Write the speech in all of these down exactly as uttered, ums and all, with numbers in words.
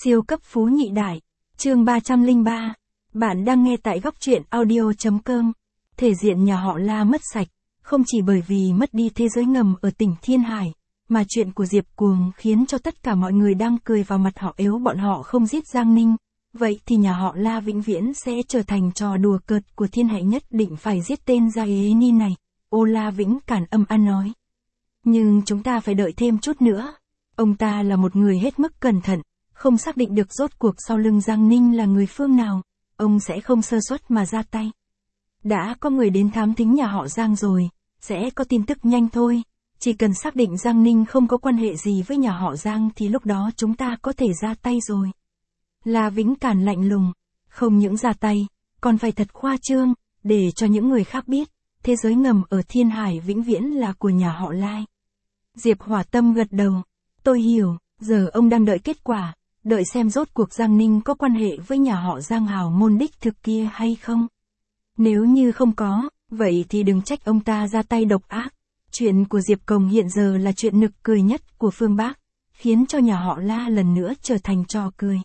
Siêu cấp phú nhị đại, chương ba trăm lẻ ba. Bạn đang nghe tại góc truyện audio.com. Thể diện nhà họ La mất sạch, không chỉ bởi vì mất đi thế giới ngầm ở tỉnh Thiên Hải, mà chuyện của Diệp Cuồng khiến cho tất cả mọi người đang cười vào mặt họ nếu bọn họ không giết Giang Ninh. Vậy thì nhà họ La vĩnh viễn sẽ trở thành trò đùa cợt của thiên hạ, nhất định phải giết tên Gia Ế Ni này, Ô La Vĩnh Cản âm an nói. Nhưng chúng ta phải đợi thêm chút nữa. Ông ta là một người hết mức cẩn thận, không xác định được rốt cuộc sau lưng Giang Ninh là người phương nào, ông sẽ không sơ suất mà ra tay. Đã có người đến thám thính nhà họ Giang rồi, sẽ có tin tức nhanh thôi. Chỉ cần xác định Giang Ninh không có quan hệ gì với nhà họ Giang thì lúc đó chúng ta có thể ra tay rồi. La Vĩnh Cản lạnh lùng, không những ra tay, còn phải thật khoa trương, để cho những người khác biết, thế giới ngầm ở Thiên Hải vĩnh viễn là của nhà họ Lai. Diệp Hỏa Tâm gật đầu, tôi hiểu, giờ ông đang đợi kết quả, đợi xem rốt cuộc Giang Ninh có quan hệ với nhà họ Giang hào môn đích thực kia hay không. Nếu như không có, vậy thì đừng trách ông ta ra tay độc ác. Chuyện của Diệp Cồng hiện giờ là chuyện nực cười nhất của phương Bắc, khiến cho nhà họ La lần nữa trở thành trò cười.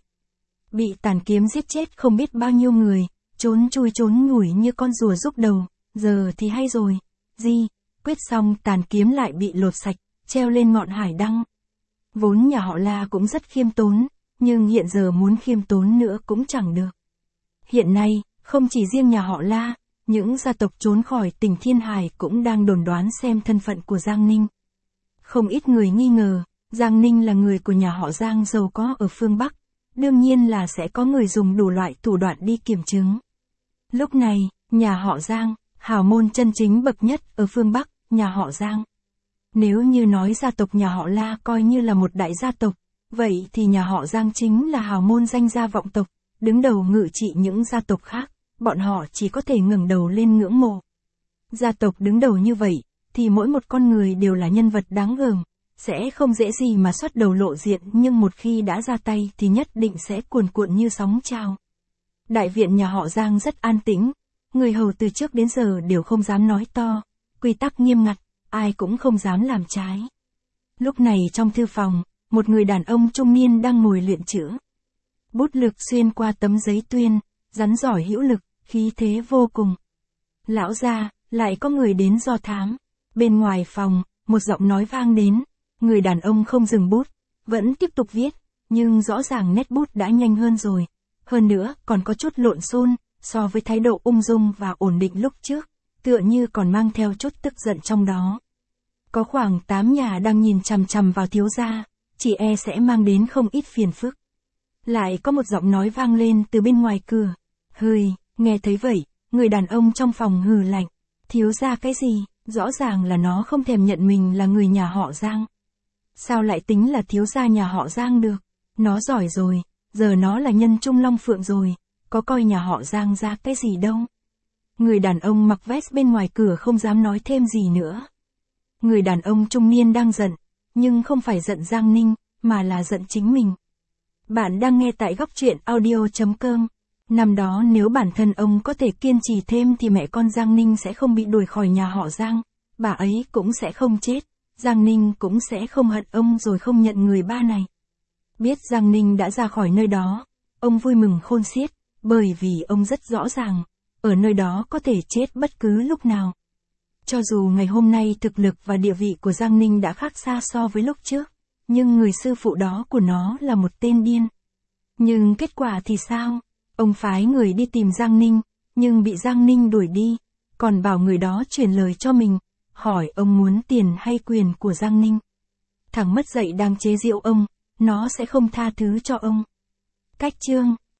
Bị tàn kiếm giết chết không biết bao nhiêu người, trốn chui trốn nhủi như con rùa rúc đầu, giờ thì hay rồi. Di, quyết xong tàn kiếm lại bị lột sạch, treo lên ngọn hải đăng. Vốn nhà họ La cũng rất khiêm tốn, nhưng hiện giờ muốn khiêm tốn nữa cũng chẳng được. Hiện nay, không chỉ riêng nhà họ La, những gia tộc trốn khỏi tỉnh Thiên Hải cũng đang đồn đoán xem thân phận của Giang Ninh. Không ít người nghi ngờ, Giang Ninh là người của nhà họ Giang giàu có ở phương Bắc, đương nhiên là sẽ có người dùng đủ loại thủ đoạn đi kiểm chứng. Lúc này, nhà họ Giang, hào môn chân chính bậc nhất ở phương Bắc, nhà họ Giang. Nếu như nói gia tộc nhà họ La coi như là một đại gia tộc, vậy thì nhà họ Giang chính là hào môn danh gia vọng tộc, đứng đầu ngự trị những gia tộc khác, bọn họ chỉ có thể ngẩng đầu lên ngưỡng mộ. Gia tộc đứng đầu như vậy, thì mỗi một con người đều là nhân vật đáng gờm, sẽ không dễ gì mà xuất đầu lộ diện, nhưng một khi đã ra tay thì nhất định sẽ cuồn cuộn như sóng trào. Đại viện nhà họ Giang rất an tĩnh, người hầu từ trước đến giờ đều không dám nói to, quy tắc nghiêm ngặt, ai cũng không dám làm trái. Lúc này trong thư phòng, một người đàn ông trung niên đang ngồi luyện chữ. Bút lực xuyên qua tấm giấy tuyên, rắn giỏi hữu lực, khí thế vô cùng. Lão gia, lại có người đến do thám. Bên ngoài phòng, một giọng nói vang đến. Người đàn ông không dừng bút, vẫn tiếp tục viết, nhưng rõ ràng nét bút đã nhanh hơn rồi. Hơn nữa, còn có chút lộn xộn, so với thái độ ung dung và ổn định lúc trước, tựa như còn mang theo chút tức giận trong đó. Có khoảng tám nhà đang nhìn chằm chằm vào thiếu gia, chỉ e sẽ mang đến không ít phiền phức. Lại có một giọng nói vang lên từ bên ngoài cửa. Hừi, nghe thấy vậy, người đàn ông trong phòng hừ lạnh. Thiếu gia cái gì, rõ ràng là nó không thèm nhận mình là người nhà họ Giang. Sao lại tính là thiếu gia nhà họ Giang được? Nó giỏi rồi, giờ nó là nhân trung long phượng rồi, có coi nhà họ Giang ra cái gì đâu. Người đàn ông mặc vest bên ngoài cửa không dám nói thêm gì nữa. Người đàn ông trung niên đang giận, nhưng không phải giận Giang Ninh, mà là giận chính mình. Bạn đang nghe tại góc truyện audio.com. Năm đó nếu bản thân ông có thể kiên trì thêm thì mẹ con Giang Ninh sẽ không bị đuổi khỏi nhà họ Giang, bà ấy cũng sẽ không chết, Giang Ninh cũng sẽ không hận ông rồi không nhận người ba này. Biết Giang Ninh đã ra khỏi nơi đó, ông vui mừng khôn xiết, bởi vì ông rất rõ ràng, ở nơi đó có thể chết bất cứ lúc nào. Cho dù ngày hôm nay thực lực và địa vị của Giang Ninh đã khác xa so với lúc trước, nhưng người sư phụ đó của nó là một tên điên. Nhưng kết quả thì sao? Ông phái người đi tìm Giang Ninh, nhưng bị Giang Ninh đuổi đi, còn bảo người đó truyền lời cho mình, hỏi ông muốn tiền hay quyền của Giang Ninh. Thằng mất dạy đang chế giễu ông, nó sẽ không tha thứ cho ông. Cách chương